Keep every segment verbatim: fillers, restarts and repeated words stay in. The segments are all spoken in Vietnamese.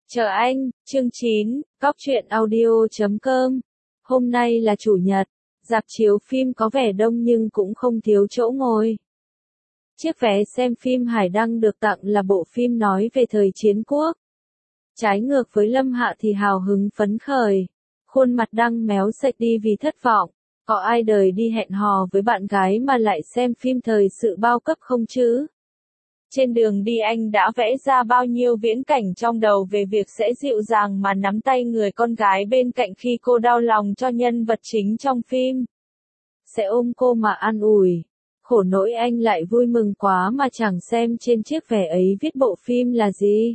Chờ anh, chương chín, cóc truyện audio chấm com. Hôm nay là chủ nhật, rạp chiếu phim có vẻ đông nhưng cũng không thiếu chỗ ngồi. Chiếc vé xem phim Hải Đăng được tặng là bộ phim nói về thời chiến quốc. Trái ngược với Lâm Hạ thì hào hứng phấn khởi, khuôn mặt Đăng méo sạch đi vì thất vọng. Có ai đời đi hẹn hò với bạn gái mà lại xem phim thời sự bao cấp không chứ? Trên đường đi anh đã vẽ ra bao nhiêu viễn cảnh trong đầu về việc sẽ dịu dàng mà nắm tay người con gái bên cạnh khi cô đau lòng cho nhân vật chính trong phim. Sẽ ôm cô mà an ủi. Khổ nỗi anh lại vui mừng quá mà chẳng xem trên chiếc vé ấy viết bộ phim là gì.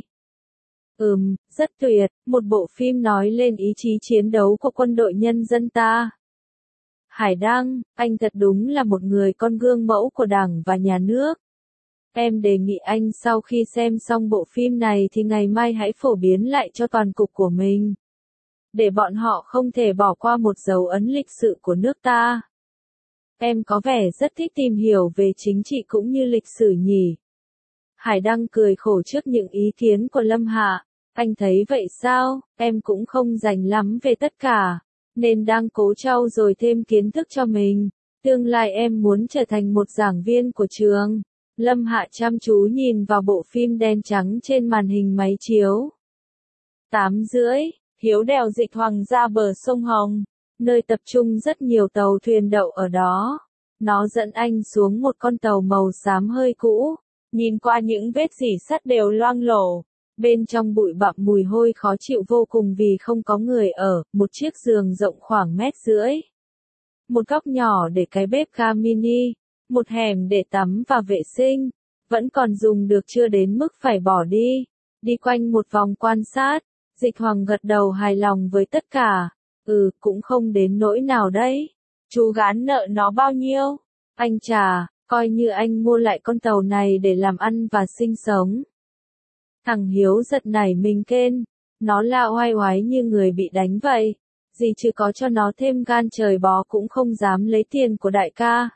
Ừm, rất tuyệt, một bộ phim nói lên ý chí chiến đấu của quân đội nhân dân ta. Hải Đăng, anh thật đúng là một người con gương mẫu của Đảng và Nhà nước. Em đề nghị anh sau khi xem xong bộ phim này thì ngày mai hãy phổ biến lại cho toàn cục của mình. Để bọn họ không thể bỏ qua một dấu ấn lịch sử của nước ta. Em có vẻ rất thích tìm hiểu về chính trị cũng như lịch sử nhỉ. Hải Đăng cười khổ trước những ý kiến của Lâm Hạ. Anh thấy vậy sao? Em cũng không rành lắm về tất cả, nên đang cố trau dồi thêm kiến thức cho mình. Tương lai em muốn trở thành một giảng viên của trường. Lâm Hạ chăm chú nhìn vào bộ phim đen trắng trên màn hình máy chiếu. Tám rưỡi, Hiếu đèo Dịch Hoàng ra bờ sông Hồng, nơi tập trung rất nhiều tàu thuyền đậu ở đó. Nó dẫn anh xuống một con tàu màu xám hơi cũ, nhìn qua những vết rỉ sắt đều loang lổ. Bên trong bụi bặm mùi hôi khó chịu vô cùng vì không có người ở, một chiếc giường rộng khoảng mét rưỡi. Một góc nhỏ để cái bếp ga mini. Một hẻm để tắm và vệ sinh, vẫn còn dùng được chưa đến mức phải bỏ đi. Đi quanh một vòng quan sát, Dịch Hoàng gật đầu hài lòng với tất cả. Ừ, cũng không đến nỗi nào đấy. Chú gán nợ nó bao nhiêu? Anh chà, coi như anh mua lại con tàu này để làm ăn và sinh sống. Thằng Hiếu giật nảy mình kên, nó la oai oái như người bị đánh vậy. Gì chứ có cho nó thêm gan trời bó cũng không dám lấy tiền của đại ca.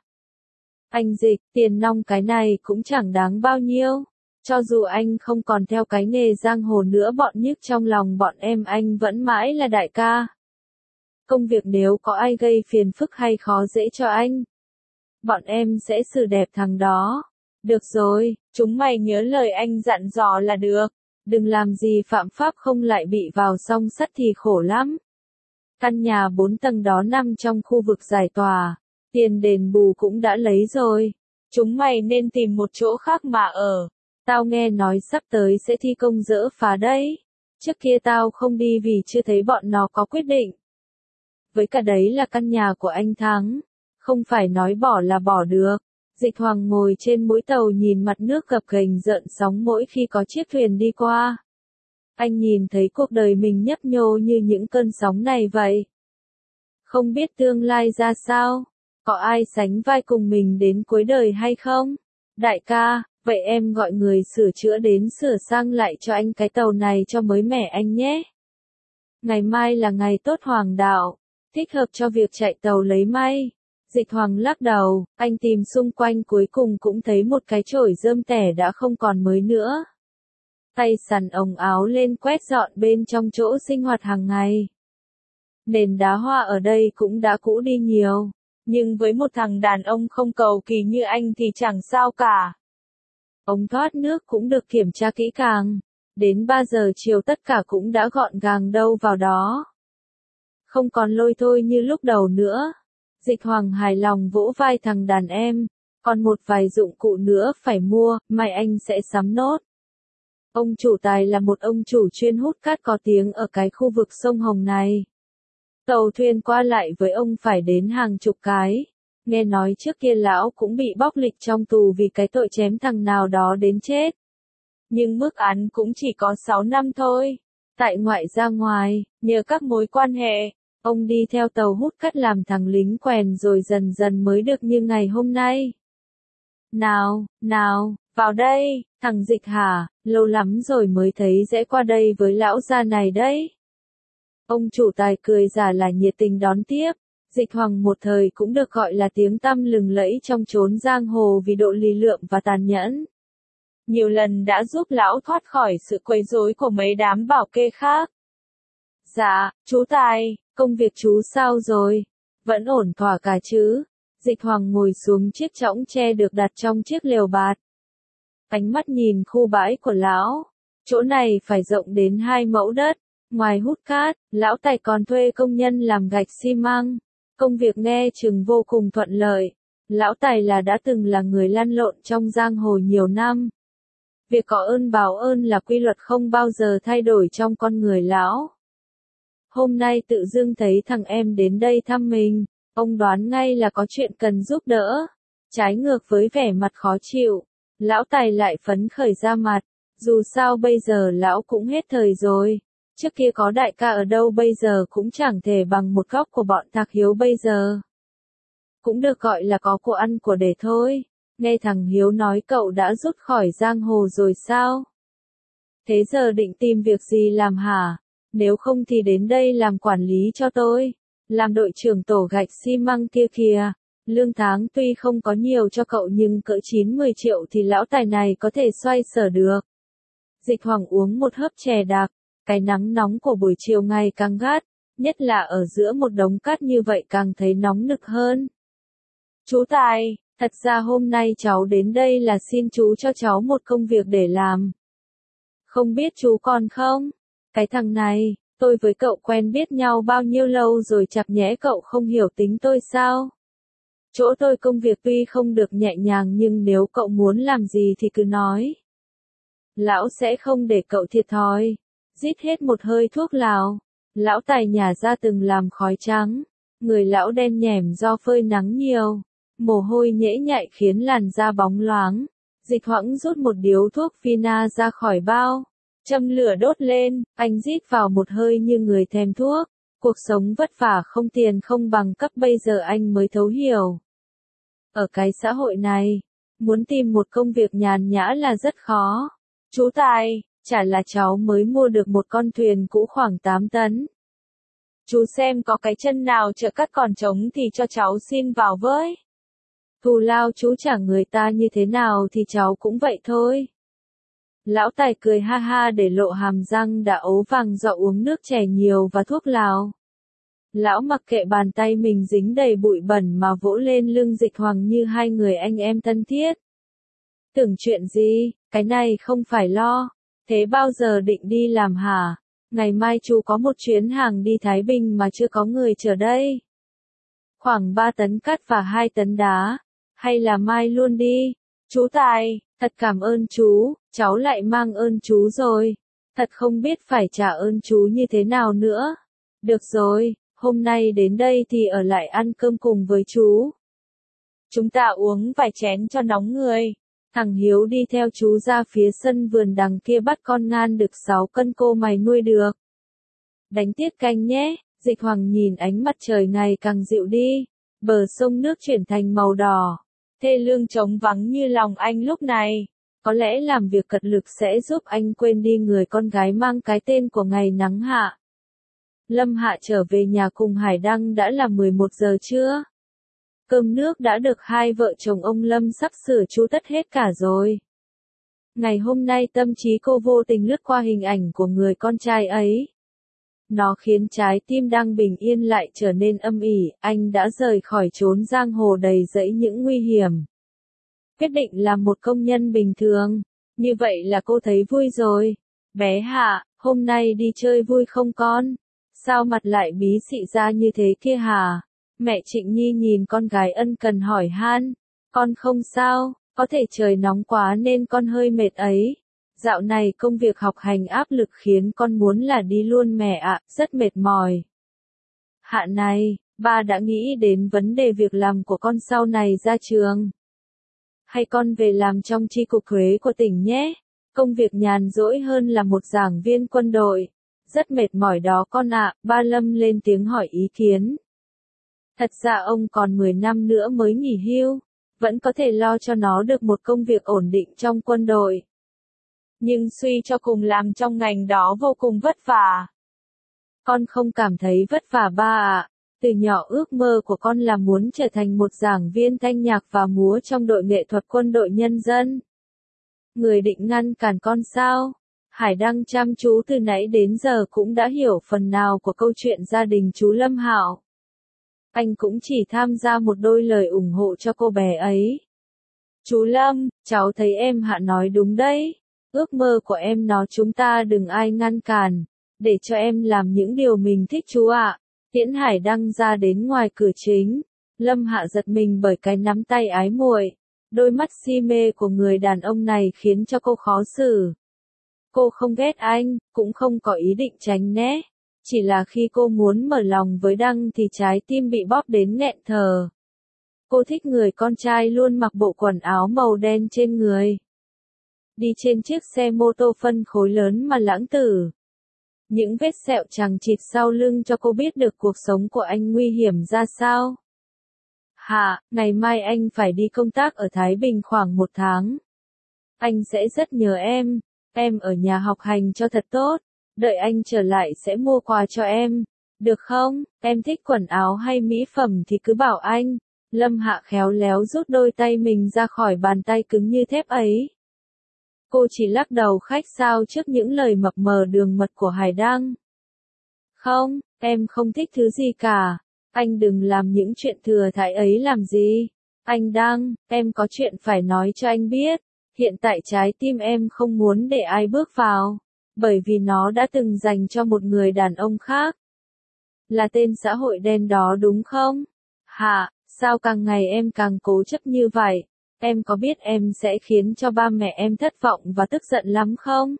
Anh Dịch, tiền nong cái này cũng chẳng đáng bao nhiêu. Cho dù anh không còn theo cái nghề giang hồ nữa bọn nhức trong lòng bọn em anh vẫn mãi là đại ca. Công việc nếu có ai gây phiền phức hay khó dễ cho anh, bọn em sẽ xử đẹp thằng đó. Được rồi, chúng mày nhớ lời anh dặn dò là được. Đừng làm gì phạm pháp không lại bị vào song sắt thì khổ lắm. Căn nhà bốn tầng đó nằm trong khu vực giải tỏa. Tiền đền bù cũng đã lấy rồi. Chúng mày nên tìm một chỗ khác mà ở. Tao nghe nói sắp tới sẽ thi công dỡ phá đấy. Trước kia tao không đi vì chưa thấy bọn nó có quyết định. Với cả đấy là căn nhà của anh Thắng. Không phải nói bỏ là bỏ được. Dịch Hoàng ngồi trên mũi tàu nhìn mặt nước gập ghềnh rợn sóng mỗi khi có chiếc thuyền đi qua. Anh nhìn thấy cuộc đời mình nhấp nhô như những cơn sóng này vậy. Không biết tương lai ra sao. Có ai sánh vai cùng mình đến cuối đời hay không? Đại ca, vậy em gọi người sửa chữa đến sửa sang lại cho anh cái tàu này cho mới mẻ anh nhé. Ngày mai là ngày tốt hoàng đạo, thích hợp cho việc chạy tàu lấy may. Dịch Hoàng lắc đầu, anh tìm xung quanh cuối cùng cũng thấy một cái chổi rơm tẻ đã không còn mới nữa. Tay sắn ống áo lên quét dọn bên trong chỗ sinh hoạt hàng ngày. Nền đá hoa ở đây cũng đã cũ đi nhiều. Nhưng với một thằng đàn ông không cầu kỳ như anh thì chẳng sao cả. Ống thoát nước cũng được kiểm tra kỹ càng. Đến ba giờ chiều tất cả cũng đã gọn gàng đâu vào đó. Không còn lôi thôi như lúc đầu nữa. Dịch Hoàng hài lòng vỗ vai thằng đàn em. Còn một vài dụng cụ nữa phải mua, mai anh sẽ sắm nốt. Ông chủ Tài là một ông chủ chuyên hút cát có tiếng ở cái khu vực sông Hồng này. Tàu thuyền qua lại với ông phải đến hàng chục cái. Nghe nói trước kia lão cũng bị bóc lịch trong tù vì cái tội chém thằng nào đó đến chết. Nhưng mức án cũng chỉ có sáu năm thôi. Tại ngoại ra ngoài, nhờ các mối quan hệ, ông đi theo tàu hút cát làm thằng lính quèn rồi dần dần mới được như ngày hôm nay. Nào, nào, vào đây, thằng Dịch hả, lâu lắm rồi mới thấy rẽ qua đây với lão già này đấy. Ông chủ Tài cười giả là nhiệt tình đón tiếp. Dịch Hoàng một thời cũng được gọi là tiếng tăm lừng lẫy trong chốn giang hồ vì độ lì lượm và tàn nhẫn. nhiều lần đã giúp lão thoát khỏi sự quấy rối của mấy đám bảo kê khác. Dạ, chú Tài, công việc chú sao rồi? Vẫn ổn thỏa cả chứ? Dịch Hoàng ngồi xuống chiếc chõng tre được đặt trong chiếc lều bạt. Ánh mắt nhìn khu bãi của lão. Chỗ này phải rộng đến hai mẫu đất. Ngoài hút cát, lão Tài còn thuê công nhân làm gạch xi măng. Công việc nghe chừng vô cùng thuận lợi. Lão Tài là đã từng là người lăn lộn trong giang hồ nhiều năm. Việc có ơn báo ơn là quy luật không bao giờ thay đổi trong con người lão. Hôm nay tự dưng thấy thằng em đến đây thăm mình, ông đoán ngay là có chuyện cần giúp đỡ. Trái ngược với vẻ mặt khó chịu, lão Tài lại phấn khởi ra mặt. Dù sao bây giờ lão cũng hết thời rồi. Trước kia có đại ca ở đâu bây giờ cũng chẳng thể bằng một góc của bọn Thạc Hiếu bây giờ. Cũng được gọi là có của ăn của để thôi. Nghe thằng Hiếu nói cậu đã rút khỏi giang hồ rồi sao? Thế giờ định tìm việc gì làm hả? Nếu không thì đến đây làm quản lý cho tôi. Làm đội trưởng tổ gạch xi măng kia kìa. Lương tháng tuy không có nhiều cho cậu nhưng cỡ chín mười triệu thì lão Tài này có thể xoay sở được. Dịch Hoàng uống một hớp chè đặc. Cái nắng nóng của buổi chiều ngày càng gắt. Nhất là ở giữa một đống cát như vậy càng thấy nóng nực hơn. Chú Tài, thật ra hôm nay cháu đến đây là xin chú cho cháu một công việc để làm. Không biết chú còn không? Cái thằng này, tôi với cậu quen biết nhau bao nhiêu lâu rồi chả nhẽ cậu không hiểu tính tôi sao? Chỗ tôi công việc tuy không được nhẹ nhàng nhưng nếu cậu muốn làm gì thì cứ nói. Lão sẽ không để cậu thiệt thòi. Rít hết một hơi thuốc lào. Lão Tài nhả ra từng làm khói trắng. Người lão đen nhẻm do phơi nắng nhiều. Mồ hôi nhễ nhại khiến làn da bóng loáng. Dịch Hoãng rút một điếu thuốc Vina ra khỏi bao. Châm lửa đốt lên, anh rít vào một hơi như người thèm thuốc. Cuộc sống vất vả không tiền không bằng cấp bây giờ anh mới thấu hiểu. Ở cái xã hội này, muốn tìm một công việc nhàn nhã là rất khó. Chú Tài, chả là cháu mới mua được một con thuyền cũ khoảng tám tấn. Chú xem có cái chân nào chợ cắt còn trống thì cho cháu xin vào với. Thù lao chú trả người ta như thế nào thì cháu cũng vậy thôi. Lão Tài cười ha ha để lộ hàm răng đã ố vàng do uống nước chè nhiều và thuốc lào. Lão mặc kệ bàn tay mình dính đầy bụi bẩn mà vỗ lên lưng Dịch Hoàng như hai người anh em thân thiết. Tưởng chuyện gì, cái này không phải lo. Thế bao giờ định đi làm hả? Ngày mai chú có một chuyến hàng đi Thái Bình mà chưa có người chở đây. Khoảng ba tấn cát và hai tấn đá. Hay là mai luôn đi. Chú Tài, thật cảm ơn chú, cháu lại mang ơn chú rồi. Thật không biết phải trả ơn chú như thế nào nữa. Được rồi, hôm nay đến đây thì ở lại ăn cơm cùng với chú. Chúng ta uống vài chén cho nóng người. Thằng Hiếu đi theo chú ra phía sân vườn đằng kia bắt con ngan đực sáu cân cô mày nuôi được. Đánh tiết canh nhé, Dịch Hoàng nhìn ánh mặt trời ngày càng dịu đi. Bờ sông nước chuyển thành màu đỏ. Thê lương trống vắng như lòng anh lúc này. Có lẽ làm việc cật lực sẽ giúp anh quên đi người con gái mang cái tên của ngày nắng hạ. Lâm Hạ trở về nhà cùng Hải Đăng đã là mười một giờ trưa. Cơm nước đã được hai vợ chồng ông Lâm sắp sửa chu tất hết cả rồi. Ngày hôm nay tâm trí cô vô tình lướt qua hình ảnh của người con trai ấy. Nó khiến trái tim đang bình yên lại trở nên âm ỉ, anh đã rời khỏi chốn giang hồ đầy rẫy những nguy hiểm. Quyết định làm một công nhân bình thường, như vậy là cô thấy vui rồi. Bé Hạ, hôm nay đi chơi vui không con? Sao mặt lại bí xị ra như thế kia hả? Mẹ Trịnh Nhi nhìn con gái ân cần hỏi han. Con không sao, có thể trời nóng quá nên con hơi mệt ấy. Dạo này công việc học hành áp lực khiến con muốn là đi luôn mẹ ạ, rất mệt mỏi. Hạ này, ba đã nghĩ đến vấn đề việc làm của con sau này ra trường. Hay con về làm trong chi cục thuế của tỉnh nhé. Công việc nhàn rỗi hơn là một giảng viên quân đội. Rất mệt mỏi đó con ạ, ba Lâm lên tiếng hỏi ý kiến. Thật ra ông còn mười năm nữa mới nghỉ hưu, vẫn có thể lo cho nó được một công việc ổn định trong quân đội. Nhưng suy cho cùng làm trong ngành đó vô cùng vất vả. Con không cảm thấy vất vả ba ạ. Từ nhỏ ước mơ của con là muốn trở thành một giảng viên thanh nhạc và múa trong đội nghệ thuật quân đội nhân dân. Người định ngăn cản con sao? Hải Đăng chăm chú từ nãy đến giờ cũng đã hiểu phần nào của câu chuyện gia đình chú Lâm Hạo. Anh cũng chỉ tham gia một đôi lời ủng hộ cho cô bé ấy. Chú Lâm, cháu thấy em Hạ nói đúng đấy. Ước mơ của em nó chúng ta đừng ai ngăn cản, để cho em làm những điều mình thích chú ạ. Tiễn Hải Đăng ra đến ngoài cửa chính. Lâm Hạ giật mình bởi cái nắm tay ái muội. Đôi mắt si mê của người đàn ông này khiến cho cô khó xử. Cô không ghét anh, cũng không có ý định tránh né. Chỉ là khi cô muốn mở lòng với Đăng thì trái tim bị bóp đến nghẹn thở. Cô thích người con trai luôn mặc bộ quần áo màu đen trên người. Đi trên chiếc xe mô tô phân khối lớn mà lãng tử. Những vết sẹo chằng chịt sau lưng cho cô biết được cuộc sống của anh nguy hiểm ra sao. Hạ, ngày mai anh phải đi công tác ở Thái Bình khoảng một tháng. Anh sẽ rất nhớ em. Em ở nhà học hành cho thật tốt. Đợi anh trở lại sẽ mua quà cho em. Được không? Em thích quần áo hay mỹ phẩm thì cứ bảo anh. Lâm Hạ khéo léo rút đôi tay mình ra khỏi bàn tay cứng như thép ấy. Cô chỉ lắc đầu khách sáo trước những lời mập mờ đường mật của Hải Đăng. Không, em không thích thứ gì cả. Anh đừng làm những chuyện thừa thãi ấy làm gì. Anh Đăng, em có chuyện phải nói cho anh biết. Hiện tại trái tim em không muốn để ai bước vào. Bởi vì nó đã từng dành cho một người đàn ông khác. Là tên xã hội đen đó đúng không? Hạ, sao càng ngày em càng cố chấp như vậy? Em có biết em sẽ khiến cho ba mẹ em thất vọng và tức giận lắm không?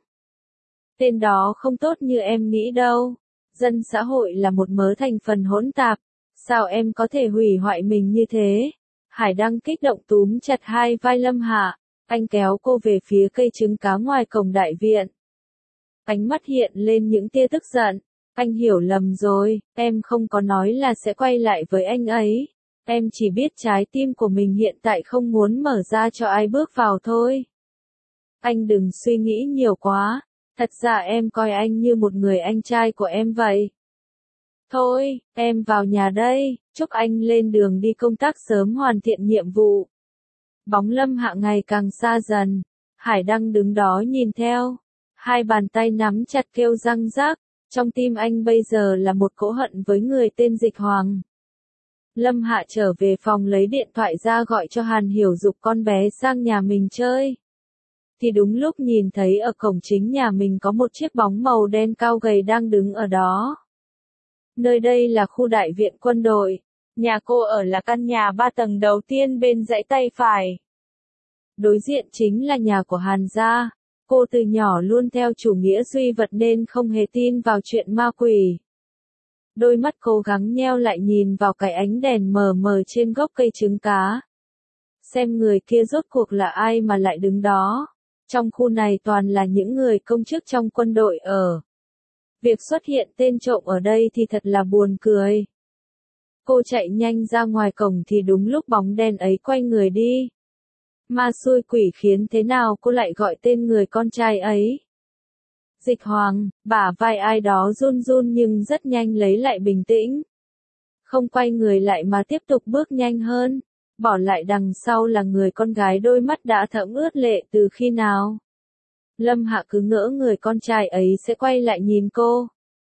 Tên đó không tốt như em nghĩ đâu. Dân xã hội là một mớ thành phần hỗn tạp. Sao em có thể hủy hoại mình như thế? Hải Đăng kích động túm chặt hai vai Lâm Hạ. Anh kéo cô về phía cây trứng cá ngoài cổng đại viện. Ánh mắt hiện lên những tia tức giận. Anh hiểu lầm rồi, em không có nói là sẽ quay lại với anh ấy. Em chỉ biết trái tim của mình hiện tại không muốn mở ra cho ai bước vào thôi. Anh đừng suy nghĩ nhiều quá. Thật ra em coi anh như một người anh trai của em vậy. Thôi, em vào nhà đây, chúc anh lên đường đi công tác sớm hoàn thiện nhiệm vụ. Bóng Lâm Hạ ngày càng xa dần. Hải Đăng đứng đó nhìn theo. Hai bàn tay nắm chặt kêu răng rác. Trong tim anh bây giờ là một cỗ hận với người tên Dịch Hoàng. Lâm Hạ trở về phòng lấy điện thoại ra gọi cho Hàn Hiểu giục con bé sang nhà mình chơi. Thì đúng lúc nhìn thấy ở cổng chính nhà mình có một chiếc bóng màu đen cao gầy đang đứng ở đó. Nơi đây là khu đại viện quân đội. Nhà cô ở là căn nhà ba tầng đầu tiên bên dãy tay phải. Đối diện chính là nhà của Hàn gia. Cô từ nhỏ luôn theo chủ nghĩa duy vật nên không hề tin vào chuyện ma quỷ. Đôi mắt cố gắng nheo lại nhìn vào cái ánh đèn mờ mờ trên gốc cây trứng cá. Xem người kia rốt cuộc là ai mà lại đứng đó. Trong khu này toàn là những người công chức trong quân đội ở. Việc xuất hiện tên trộm ở đây thì thật là buồn cười. Cô chạy nhanh ra ngoài cổng thì đúng lúc bóng đen ấy quay người đi. Ma xui quỷ khiến thế nào cô lại gọi tên người con trai ấy. Dịch Hoàng, bả vai ai đó run run nhưng rất nhanh lấy lại bình tĩnh. Không quay người lại mà tiếp tục bước nhanh hơn. Bỏ lại đằng sau là người con gái đôi mắt đã thẫm ướt lệ từ khi nào. Lâm Hạ cứ ngỡ người con trai ấy sẽ quay lại nhìn cô.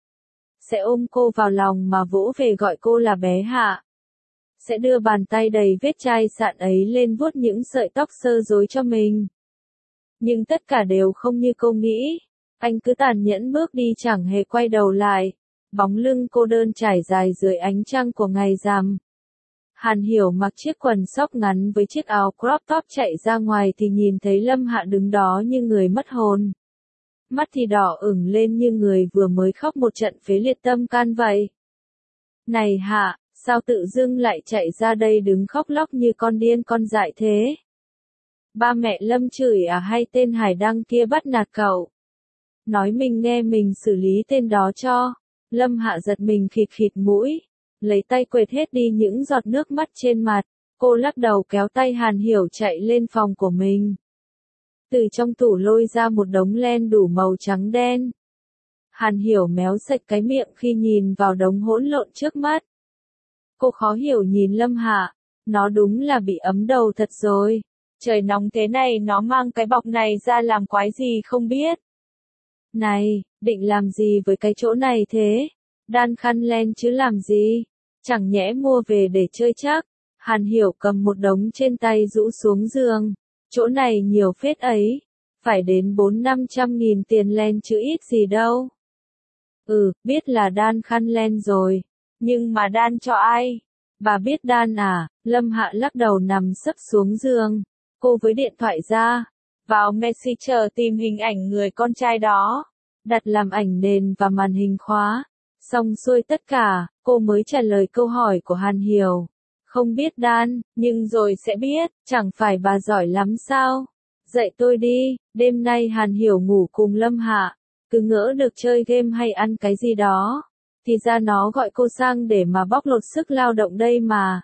Sẽ ôm cô vào lòng mà vỗ về gọi cô là bé Hạ. Sẽ đưa bàn tay đầy vết chai sạn ấy lên vuốt những sợi tóc sơ rối cho mình. Nhưng tất cả đều không như cô nghĩ. Anh cứ tàn nhẫn bước đi chẳng hề quay đầu lại. Bóng lưng cô đơn trải dài dưới ánh trăng của ngày rằm. Hàn Hiểu mặc chiếc quần sóc ngắn với chiếc áo crop top chạy ra ngoài thì nhìn thấy Lâm Hạ đứng đó như người mất hồn. Mắt thì đỏ ửng lên như người vừa mới khóc một trận phế liệt tâm can vậy. Này Hạ, sao tự dưng lại chạy ra đây đứng khóc lóc như con điên con dại thế? Ba mẹ Lâm chửi à hay tên Hải Đăng kia bắt nạt cậu? Nói mình nghe mình xử lý tên đó cho. Lâm Hạ giật mình khịt khịt mũi. Lấy tay quệt hết đi những giọt nước mắt trên mặt. Cô lắc đầu kéo tay Hàn Hiểu chạy lên phòng của mình. Từ trong tủ lôi ra một đống len đủ màu trắng đen. Hàn Hiểu méo sạch cái miệng khi nhìn vào đống hỗn lộn trước mắt. Cô khó hiểu nhìn Lâm Hạ. Nó đúng là bị ấm đầu thật rồi. Trời nóng thế này nó mang cái bọc này ra làm quái gì không biết. Này, định làm gì với cái chỗ này thế? Đan khăn len chứ làm gì? Chẳng nhẽ mua về để chơi chắc. Hàn Hiểu cầm một đống trên tay rũ xuống giường. Chỗ này nhiều phết ấy. Phải đến bốn năm trăm nghìn tiền len chứ ít gì đâu. Ừ, biết là đan khăn len rồi. Nhưng mà đan cho ai? Bà biết đan à? Lâm Hạ lắc đầu nằm sấp xuống giường. Cô với điện thoại ra. Vào Messenger tìm hình ảnh người con trai đó. Đặt làm ảnh nền và màn hình khóa. Xong xuôi tất cả, cô mới trả lời câu hỏi của Hàn Hiểu. Không biết đan, nhưng rồi sẽ biết, chẳng phải bà giỏi lắm sao? Dạy tôi đi, đêm nay Hàn Hiểu ngủ cùng Lâm Hạ. Cứ ngỡ được chơi game hay ăn cái gì đó. Thì ra nó gọi cô sang để mà bóc lột sức lao động đây mà.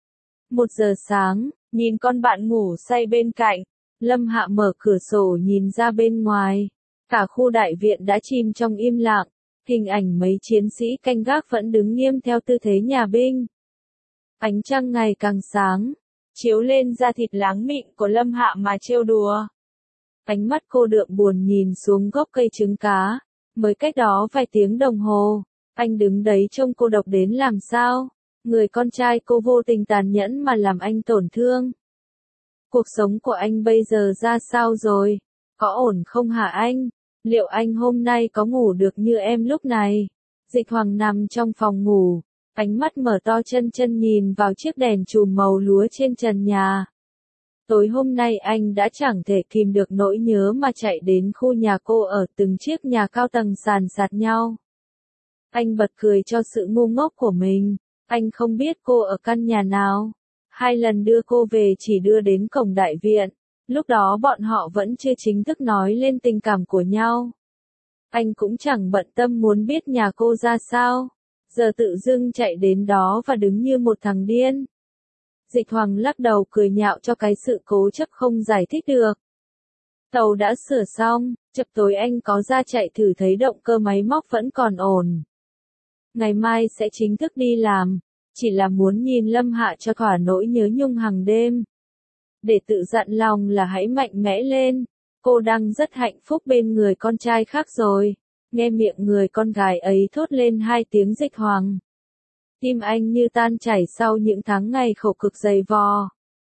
Một giờ sáng, nhìn con bạn ngủ say bên cạnh. Lâm Hạ mở cửa sổ nhìn ra bên ngoài. Cả khu đại viện đã chìm trong im lặng. Hình ảnh mấy chiến sĩ canh gác vẫn đứng nghiêm theo tư thế nhà binh. Ánh trăng ngày càng sáng, chiếu lên da thịt láng mịn của Lâm Hạ mà trêu đùa. Ánh mắt cô đượm buồn nhìn xuống gốc cây trứng cá. Mới cách đó vài tiếng đồng hồ, anh đứng đấy trông cô độc đến làm sao. Người con trai cô vô tình tàn nhẫn mà làm anh tổn thương. Cuộc sống của anh bây giờ ra sao rồi? Có ổn không hả anh? Liệu anh hôm nay có ngủ được như em lúc này? Dịch Hoàng nằm trong phòng ngủ, ánh mắt mở to chân chân nhìn vào chiếc đèn chùm màu lúa trên trần nhà. Tối hôm nay anh đã chẳng thể kìm được nỗi nhớ mà chạy đến khu nhà cô ở từng chiếc nhà cao tầng sàn sạt nhau. Anh bật cười cho sự ngu ngốc của mình. Anh không biết cô ở căn nhà nào. Hai lần đưa cô về chỉ đưa đến cổng đại viện. Lúc đó bọn họ vẫn chưa chính thức nói lên tình cảm của nhau. Anh cũng chẳng bận tâm muốn biết nhà cô ra sao. Giờ tự dưng chạy đến đó và đứng như một thằng điên. Dịch Hoàng lắc đầu cười nhạo cho cái sự cố chấp không giải thích được. Tàu đã sửa xong, chập tối anh có ra chạy thử thấy động cơ máy móc vẫn còn ổn. Ngày mai sẽ chính thức đi làm, chỉ là muốn nhìn Lâm Hạ cho thỏa nỗi nhớ nhung hàng đêm. Để tự dặn lòng là hãy mạnh mẽ lên, cô đang rất hạnh phúc bên người con trai khác rồi. Nghe miệng người con gái ấy thốt lên hai tiếng Dịch Hoàng. Tim anh như tan chảy sau những tháng ngày khổ cực dày vò.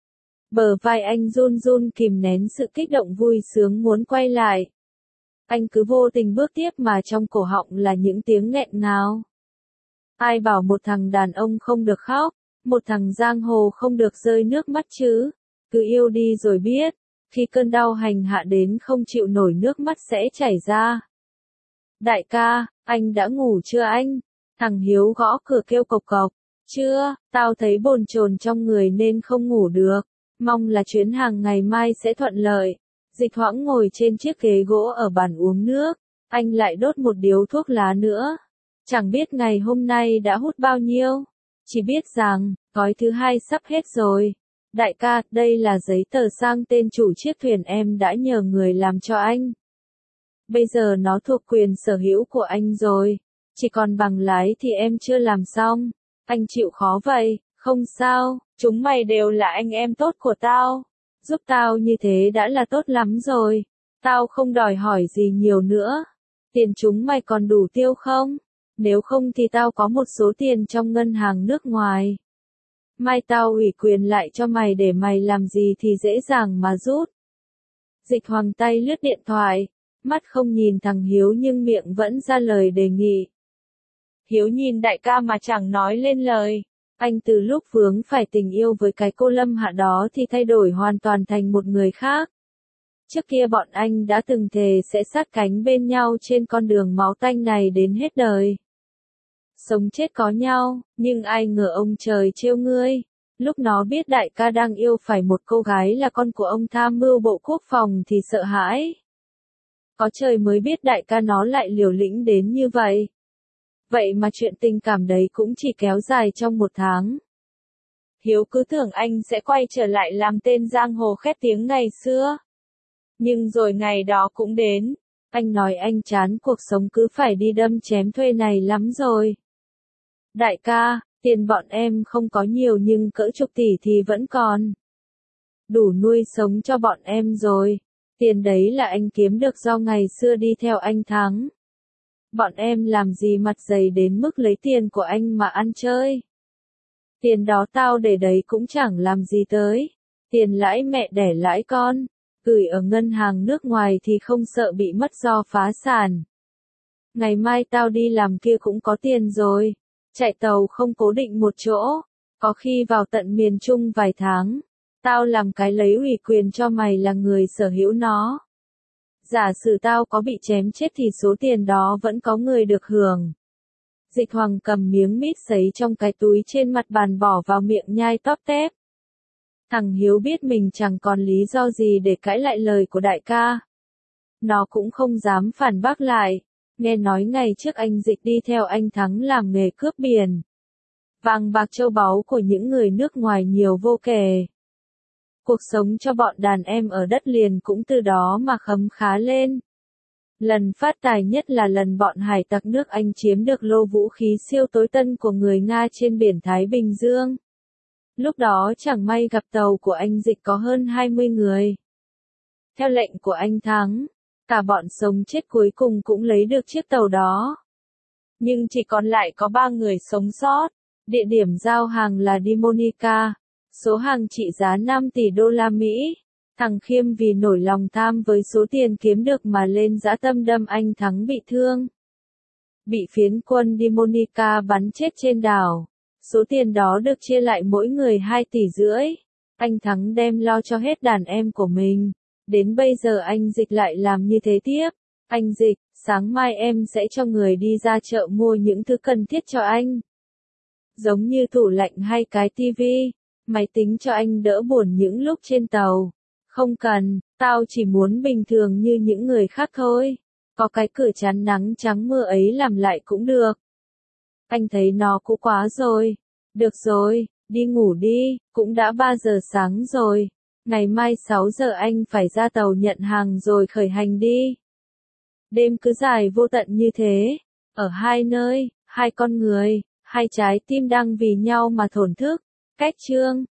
Bờ vai anh run run kìm nén sự kích động vui sướng muốn quay lại. Anh cứ vô tình bước tiếp mà trong cổ họng là những tiếng nghẹn ngào. Ai bảo một thằng đàn ông không được khóc, một thằng giang hồ không được rơi nước mắt chứ. Cứ yêu đi rồi biết, khi cơn đau hành hạ đến không chịu nổi nước mắt sẽ chảy ra. Đại ca, anh đã ngủ chưa anh? Thằng Hiếu gõ cửa kêu cộc cộc. Chưa, tao thấy bồn chồn trong người nên không ngủ được. Mong là chuyến hàng ngày mai sẽ thuận lợi. Dịch Hoãng ngồi trên chiếc ghế gỗ ở bàn uống nước. Anh lại đốt một điếu thuốc lá nữa. Chẳng biết ngày hôm nay đã hút bao nhiêu. Chỉ biết rằng, gói thứ hai sắp hết rồi. Đại ca, đây là giấy tờ sang tên chủ chiếc thuyền em đã nhờ người làm cho anh. Bây giờ nó thuộc quyền sở hữu của anh rồi. Chỉ còn bằng lái thì em chưa làm xong. Anh chịu khó vậy, không sao, chúng mày đều là anh em tốt của tao. Giúp tao như thế đã là tốt lắm rồi. Tao không đòi hỏi gì nhiều nữa. Tiền chúng mày còn đủ tiêu không? Nếu không thì tao có một số tiền trong ngân hàng nước ngoài. Mai tao ủy quyền lại cho mày để mày làm gì thì dễ dàng mà rút. Dịch Hoàng tay lướt điện thoại, mắt không nhìn thằng Hiếu nhưng miệng vẫn ra lời đề nghị. Hiếu nhìn đại ca mà chẳng nói lên lời. Anh từ lúc vướng phải tình yêu với cái cô Lâm Hạ đó thì thay đổi hoàn toàn thành một người khác. Trước kia bọn anh đã từng thề sẽ sát cánh bên nhau trên con đường máu tanh này đến hết đời. Sống chết có nhau, nhưng ai ngờ ông trời trêu ngươi. Lúc nó biết đại ca đang yêu phải một cô gái là con của ông tham mưu bộ quốc phòng thì sợ hãi. Có trời mới biết đại ca nó lại liều lĩnh đến như vậy. Vậy mà chuyện tình cảm đấy cũng chỉ kéo dài trong một tháng. Hiếu cứ tưởng anh sẽ quay trở lại làm tên giang hồ khét tiếng ngày xưa. Nhưng rồi ngày đó cũng đến. Anh nói anh chán cuộc sống cứ phải đi đâm chém thuê này lắm rồi. Đại ca, tiền bọn em không có nhiều nhưng cỡ chục tỷ thì vẫn còn. đủ nuôi sống cho bọn em rồi. Tiền đấy là anh kiếm được do ngày xưa đi theo anh Thắng. Bọn em làm gì mặt dày đến mức lấy tiền của anh mà ăn chơi. Tiền đó tao để đấy cũng chẳng làm gì tới. Tiền lãi mẹ đẻ lãi con, gửi ở ngân hàng nước ngoài thì không sợ bị mất do phá sản. Ngày mai tao đi làm kia cũng có tiền rồi. Chạy tàu không cố định một chỗ, có khi vào tận miền Trung vài tháng. Tao làm cái lấy ủy quyền cho mày là người sở hữu nó. Giả sử tao có bị chém chết thì số tiền đó vẫn có người được hưởng. Dịch Hoàng cầm miếng mít sấy trong cái túi trên mặt bàn bỏ vào miệng nhai tóp tép. Thằng Hiếu biết mình chẳng còn lý do gì để cãi lại lời của đại ca. Nó cũng không dám phản bác lại. Nghe nói ngày trước anh Dịch đi theo anh Thắng làm nghề cướp biển. Vàng bạc châu báu của những người nước ngoài nhiều vô kể. Cuộc sống cho bọn đàn em ở đất liền cũng từ đó mà khấm khá lên. Lần phát tài nhất là lần bọn hải tặc nước Anh chiếm được lô vũ khí siêu tối tân của người Nga trên biển Thái Bình Dương. Lúc đó chẳng may gặp tàu của anh Dịch có hơn hai mươi người. Theo lệnh của anh Thắng, cả bọn sống chết cuối cùng cũng lấy được chiếc tàu đó. Nhưng chỉ còn lại có ba người sống sót. Địa điểm giao hàng là Dimonica. Số hàng trị giá năm tỷ đô la Mỹ. Thằng Khiêm vì nổi lòng tham với số tiền kiếm được mà lên dã tâm đâm anh Thắng bị thương. Bị phiến quân Dimonica bắn chết trên đảo. Số tiền đó được chia lại mỗi người hai tỷ rưỡi. Anh Thắng đem lo cho hết đàn em của mình. Đến bây giờ anh Dịch lại làm như thế tiếp. Anh Dịch, sáng mai em sẽ cho người đi ra chợ mua những thứ cần thiết cho anh. Giống như tủ lạnh hay cái tivi, máy tính cho anh đỡ buồn những lúc trên tàu. Không cần, tao chỉ muốn bình thường như những người khác thôi. Có cái cửa chắn nắng trắng mưa ấy làm lại cũng được. Anh thấy nó cũ quá rồi. Được rồi, đi ngủ đi, cũng đã ba giờ sáng rồi. Ngày mai sáu giờ anh phải ra tàu nhận hàng rồi khởi hành đi. Đêm cứ dài vô tận như thế. Ở hai nơi, hai con người, hai trái tim đang vì nhau mà thổn thức. Cách chương